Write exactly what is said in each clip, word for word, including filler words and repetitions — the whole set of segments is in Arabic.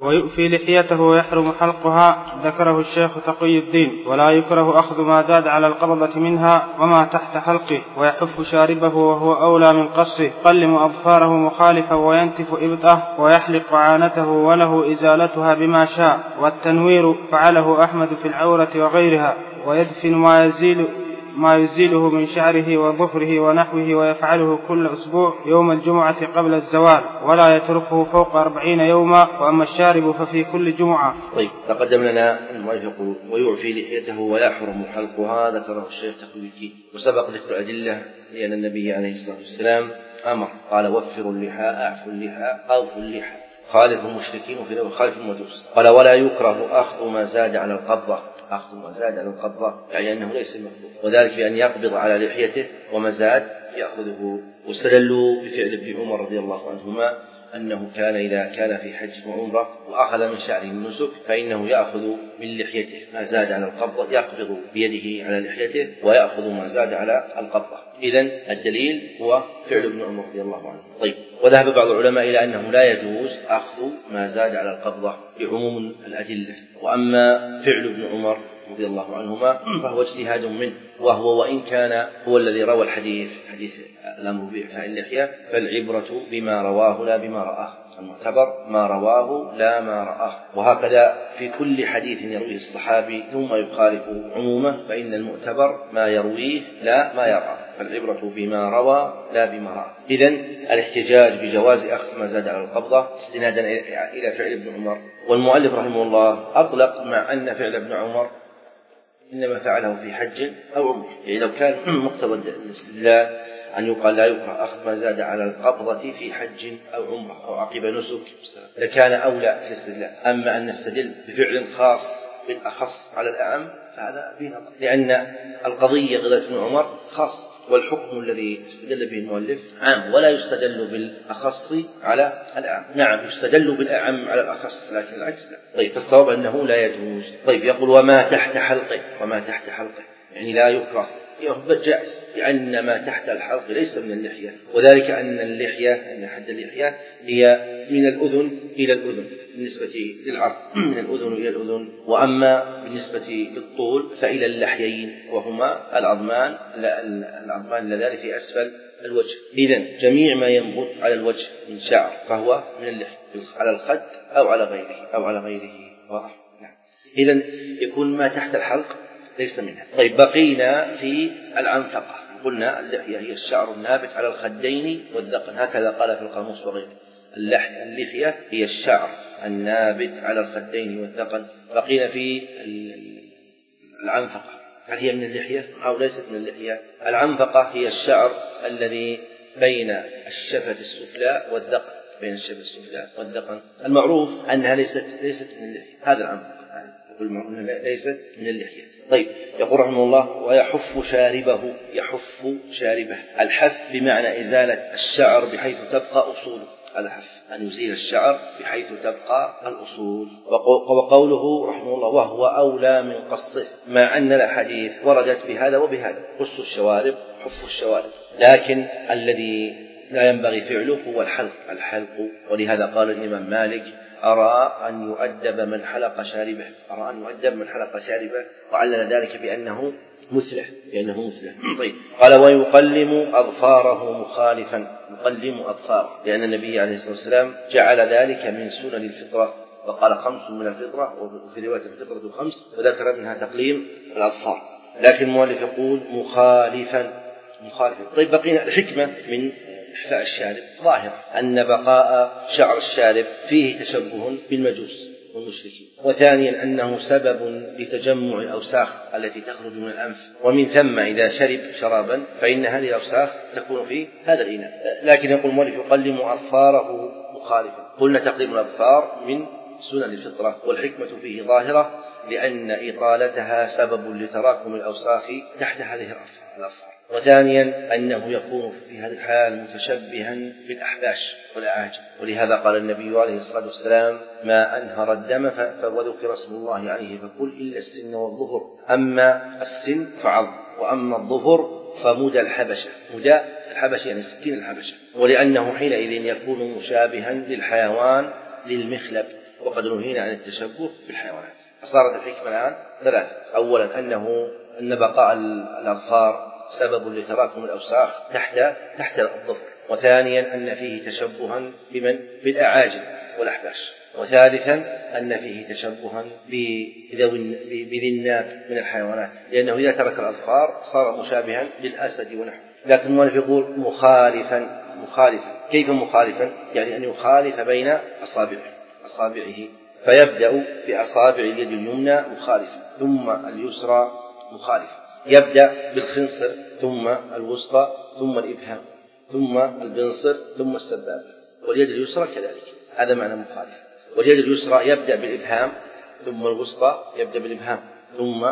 ويؤفي لحيته ويحرم حلقها، ذكره الشيخ تقي الدين. ولا يكره أخذ ما زاد على القبضة منها وما تحت حلقه، ويحف شاربه وهو أولى من قصه، يقلم أظفاره مخالفا وينتف إبطه، ويحلق عانته وله إزالتها بما شاء. والتنوير فعله أحمد في العورة وغيرها. ويدفن ما يزيل ما يزيله من شعره وظفره ونحوه، ويفعله كل أسبوع يوم الجمعة قبل الزوال، ولا يتركه فوق أربعين يوما. وأما الشارب ففي كل جمعة. طيب، تقدم لنا المؤلف يقول ويعفي لحيته ويحرم حلقها، ذكره الشيخ تقي الدين. وسبق ذكر الأدلة لأن النبي عليه الصلاة والسلام أمر قال وفروا اللحى، أعفوا اللحى، أوفوا اللحى، خالف المشركين وفي الأول خالف المجوس. قال ولا يكره أخذ ما زاد على القبضة، أخذ ما زاد على القبضة يعني أنه ليس مكروه، وذلك بأن يقبض على لحيته وما زاد يأخذه. واستدلوا بفعل ابن عمر رضي الله عنهما أنه كان إذا كان في حج وعمرة وأخذ من شعره النسك فإنه يأخذ من لحيته ما زاد على القبضة، يقبض بيده على لحيته ويأخذ ما زاد على القبضة. إذن الدليل هو فعل ابن عمر رضي الله عنه. طيب، وذهب بعض العلماء إلى أنه لا يجوز أخذ ما زاد على القبضة لعموم الأدلة. وأما فعل ابن عمر رضي الله عنهما فهو اجتهاد منه، وهو وإن كان هو الذي روى الحديث حديث الأمر بإعفاء اللحية، فالعبرة بما رواه لا بما رآه، المعتبر ما رواه لا ما رآه. وهكذا في كل حديث يرويه الصحابي ثم يخالف عمومه فإن المعتبر ما يرويه لا ما يراه، فالعبرة بما روى لا بما رأى. إذن الاحتجاج بجواز أخذ ما زاد على القبضة استنادا إلى فعل ابن عمر. والمؤلف رحمه الله أطلق مع أن فعل ابن عمر إنما فعله في حج أو عمر، يعني لو كان مقتضى الاستدلال أن يقال لا يكره أخذ ما زاد على القبضة في حج أو عمرة أو عقب نسك لكان أولى في الاستدلال. أما أن نستدل بفعل خاص بالأخص على الأعم فهذا فيه نظر، لأن القضية قضية ابن عمر خاص، والحكم الذي استدل به المؤلف عام، ولا يستدل بالأخص على الأعم. نعم يستدل بالأعم على الأخص لكن العكس لا. طيب، فالصواب أنه لا يجوز. طيب، يقول وما تحت حلقه، وما تحت حلقه يعني لا يكره، يهبط جائز، لأن ما تحت الحلق ليس من اللحية، وذلك أن اللحية أن حد اللحية هي من الأذن إلى الأذن بالنسبة للعرض، من الأذن إلى الأذن. وأما بالنسبة للطول فإلى اللحيين وهما العظمان العظمان اللذان في أسفل الوجه. إذن جميع ما ينبت على الوجه من شعر فهو من اللحية على الخد أو على غيره أو على غيره واضح. إذن يكون ما تحت الحلق ليس منها. طيب، بقينا في العنفقة. قلنا اللحية هي الشعر النابت على الخدين والذقن، هكذا قال في القاموس وغيره. اللحية هي الشعر النابت على الخدين والذقن. بقينا في العنفقة، هل هي من اللحية أو ليست من اللحية؟ العنفقة هي الشعر الذي بين الشفة السفلى والذقن، بين الشفة السفلى والذقن. المعروف أنها ليست ليست من اللحية، هذا العنفقة ليست من اللحية. طيب، يقول رحمه الله ويحف شاربه، يحف شاربه. الحف بمعنى إزالة الشعر بحيث تبقى أصوله، هذا حف، أن يزيل الشعر بحيث تبقى الأصول. وقوله رحمه الله وهو أولى من قصه، مع أن الأحاديث وردت بهذا وبهذا، قص الشوارب حف الشوارب، لكن الذي لا ينبغي فعله هو الحلق الحلق ولهذا قال الإمام مالك أرى أن يؤدب من حلق شاربه، أرى أن يؤدب من حلق شاربه، وعلل ذلك بأنه مثله بأنه مثله. طيب، قال ويقلم أظفاره مخالفا، يقلم أظفاره، لأن النبي عليه الصلاة والسلام جعل ذلك من سنن الفطرة، وقال خمس من الفطرة، وفي رواية الفطرة خمس، وذكر منها تقليم الأظفار، لكن المؤلف يقول مخالفا مخالفا. طيب، بقينا الحكمة من إحفاء الشارب ظاهر أن بقاء شعر الشارب فيه تشبه بالمجوس والمشركين، وثانيا أنه سبب لتجمع الأوساخ التي تخرج من الأنف، ومن ثم إذا شرب شرابا فإن هذه الأوساخ تكون في هذا الإناء. لكن يقول المؤلف يقلم أظفاره مخالفا. قلنا تقليم الأظفار من سنن الفطرة، والحكمة فيه ظاهرة لأن إطالتها سبب لتراكم الأوساخ تحت هذه الأظفار. وثانيا أنه يكون في هذه الحال متشبها بالأحباش والأعاجم، ولهذا قال النبي عليه الصلاة والسلام ما أنهر الدم وذكر اسم الله عليه فكل إلا السن والظفر، أما السن فعظم، وأما الظفر فمدى الحبشة، مدى الحبشة يعني سكين الحبشة، ولأنه حينئذ يكون مشابها للحيوان للمخلب، وقد نهينا عن التشبه بالحيوانات. فصارت الحكمة الآن ثلاثة: أولا أنه أن بقاء الأظفار سبب لتراكم الأوساخ تحت تحت الظفر، وثانيا أن فيه تشبها بمن بالأعاجم والأحباش، وثالثا أن فيه تشبها بذي الناب من الحيوانات، لأنه إذا ترك الأظفار صار مشابها للأسد ونحوه. لكن المؤلف يقول مخالفا مخالفا كيف مخالفا؟ يعني أن يخالف بين أصابعه أصابعه فيبدأ بأصابع اليد اليمنى مخالفا، ثم اليسرى مخالفا، يبدأ بالخنصر ثم الوسطى ثم الإبهام ثم البنصر ثم السبابة، واليد اليسرى كذلك. هذا معنى مخالف. واليد اليسرى يبدأ بالإبهام ثم الوسطى يبدأ بالإبهام ثم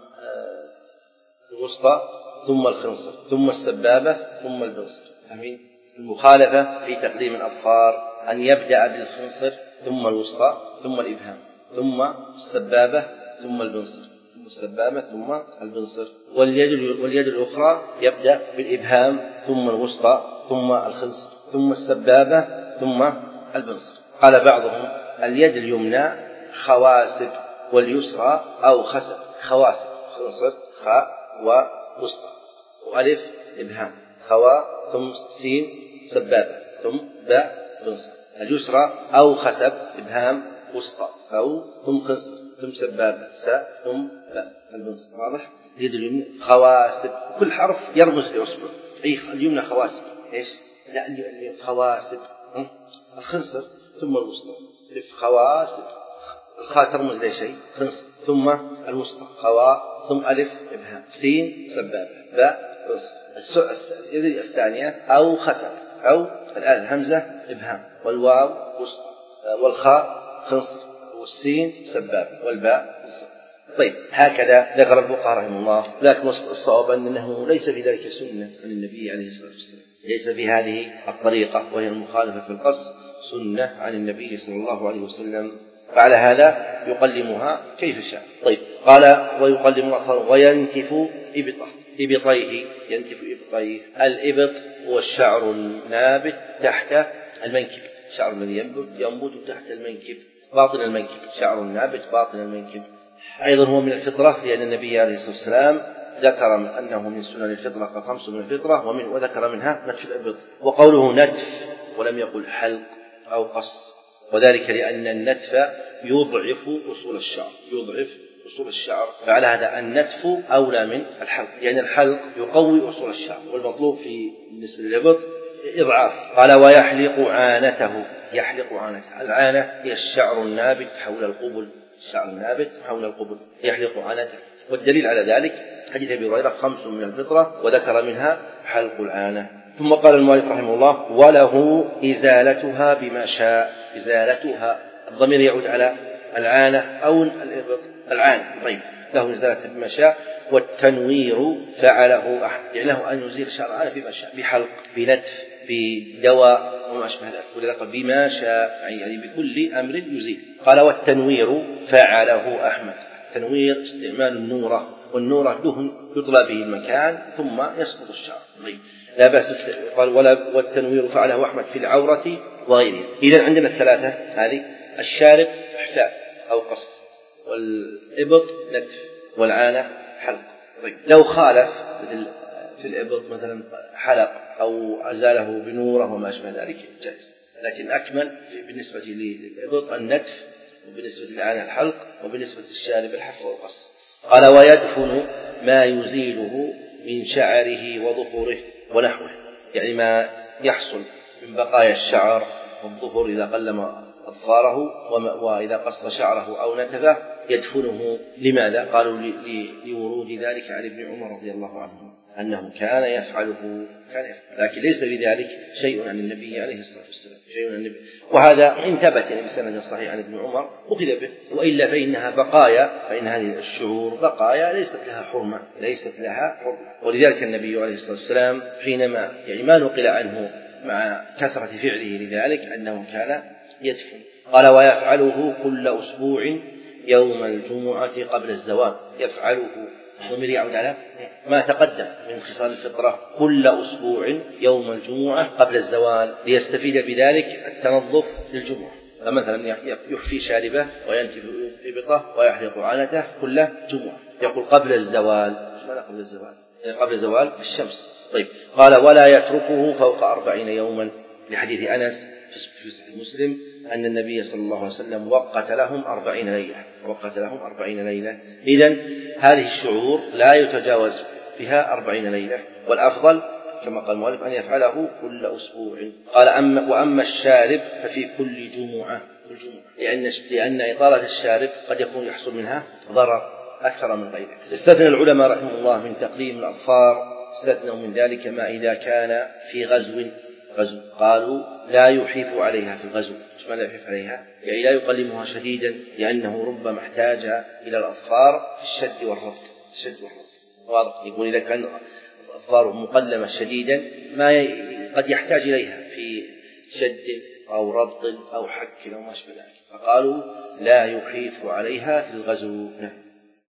الوسطى ثم الخنصر ثم السبابة ثم البنصر. فهمين؟ المخالفة في تقديم الأظفار أن يبدأ بالخنصر ثم الوسطى ثم الإبهام ثم السبابة ثم البنصر ثم السبابة ثم البنصر، واليد واليد الأخرى يبدأ بالإبهام ثم الوسطى ثم الخنصر ثم السبابة ثم البنصر. قال بعضهم اليد اليمنى خواسب واليسرى أو خسب. خواسب خنصر خاء ووسطى وألف إبهام خوا ثم سين سبابة ثم باء بنصر. اليسرى أو خسب إبهام وسطى أو ثم خنصر ثم سبابة ساء ثم باء البنصر. واضح؟ اليد اليمنى خواسب، كل حرف يرمز لأصبع. أي اليمنى خواسب إيش؟ لا خواسب الخنصر ثم الوسطى خواسب. الخاء ترمز لشيء خنصر ثم الوسطى خوا ثم ألف إبهام سين سبابة باء بنصر. الثانية أو خسب أو الآن همزة إبهام والواو وسطى والخاء خنصر والسين سبابة والباء بنصر. طيب هكذا ذكر الفقهاء رحمه الله. لكن الصواب أنه ليس في ذلك سنة عن النبي عليه الصلاة والسلام، ليس في هذه الطريقة وهي المخالفة في القص سنة عن النبي صلى الله عليه وسلم، فعلى هذا يقلمها كيف شاء. طيب قال ويقلم أظفاره وينتف إبطه إبطيه ينتف إبطيه. الإبط هو الشعر النابت تحت المنكب، الشعر الذي ينبت تحت المنكب باطن المنكب، شعر النابت باطن المنكب. أيضا هو من الفطرة، لأن النبي عليه الصلاة والسلام ذكر أنه من سنن الفطرة خمس من الفطرة ومن وذكر منها نتف الإبط. وقوله نتف ولم يقل حلق أو قص، وذلك لأن النتف يضعف أصول الشعر يضعف أصول الشعر فعلى هذا النتف أولى من الحلق، لأن يعني الحلق يقوي أصول الشعر، والمطلوب في بالنسبة للإبط إضعاف. قال ويحلق عانته يحلق عانته. العانة هي الشعر النابت حول القبل، الشعر النابت حول القبل يحلق عانته. والدليل على ذلك حديث أبي هريرة خمس من الفطرة وذكر منها حلق العانة. ثم قال المؤلف رحمه الله وله إزالتها بما شاء. إزالتها الضمير يعود على العانة أو الإبط. العانة طيب له إزالتها بما شاء. والتنوير فعله أحد، يعني له أن يزيل شعر العانة بما شاء، بحلق بنتف بدواء وما أشبه ذلك، ولذلك بما شاء يعني بكل أمر يزيل. قال والتنوير فعله أحمد. التنوير استعمال النورة، والنورة دهن يطلى به المكان ثم يسقط الشعر. طيب لا بأس. قال والتنوير فعله أحمد في العورة وغيرها. إذن عندنا الثلاثة هذه: الشارب إحفاء أو قص، والإبط نتف، والعانة حلق. طيب لو خالف في الإبط مثلا حلق أو أزاله بنوره وما أشبه ذلك جائز، لكن أكمل بالنسبة للإبط النتف، وبالنسبة للعانة الحلق، وبالنسبة للشارب الحف والقص. قال ويدفن ما يزيله من شعره وظفره ونحوه، يعني ما يحصل من بقايا الشعر والظفر إذا قلم أظفاره، وإذا قص شعره أو نتفه يدفنه. لماذا؟ قالوا لورود ذلك عن ابن عمر رضي الله عنه أنه كان يفعله كان يفعل. لكن ليس بذلك شيء عن النبي عليه الصلاة والسلام شيء عن النبي. وهذا إن ثبت بسند صحيح عن ابن عمر أخذ به، وإلا فإنها بقايا، فإن هذه الشعور بقايا ليست لها حرمة ليست لها حرمة. ولذلك النبي عليه الصلاة والسلام حينما يعني ما نقل عنه مع كثرة فعله لذلك أنه كان يدفن. قال ويفعله كل أسبوع يوم الجمعة قبل الزوال. يفعله الضمير يعود على ما تقدم من خصال الفطرة، كل أسبوع يوم الجمعة قبل الزوال، ليستفيد بذلك التنظف للجمعة. فمثلا يحفي شاربه وينتف إبطه ويحلق عنته كل جمعة. يقول قبل الزوال. إيش معنى قبل الزوال؟ يعني قبل زوال الشمس. طيب قال ولا يتركه فوق أربعين يوما، لحديث أنس في صحيح مسلم أن النبي صلى الله عليه وسلم وقت لهم أربعين ليلة وقت لهم أربعين ليلة. إذن هذه الشعور لا يتجاوز بها أربعين ليلة، والأفضل كما قال المؤلف أن يفعله كل أسبوع. قال أما وأما الشارب ففي كل جمعة، كل جمعة لأن لأن إطالة الشارب قد يكون يحصل منها ضرر أكثر من غيره. استثنى العلماء رحمه الله من تقليم الأظفار، استثنوا من ذلك ما إذا كان في غزو غزو قالوا لا يحيف عليها في الغزو. ايش معنى لا يحيف عليها؟ يعني لا يقلمها شديدا، لأنه ربما احتاج إلى الأظفار في الشد والربط. الشد والربط واضح. يقول إذا كان الأظفار مقلمة شديدا ما ي... قد يحتاج إليها في شد أو ربط أو حك أو ما شابه ذلك، فقالوا لا يحيف عليها في الغزو.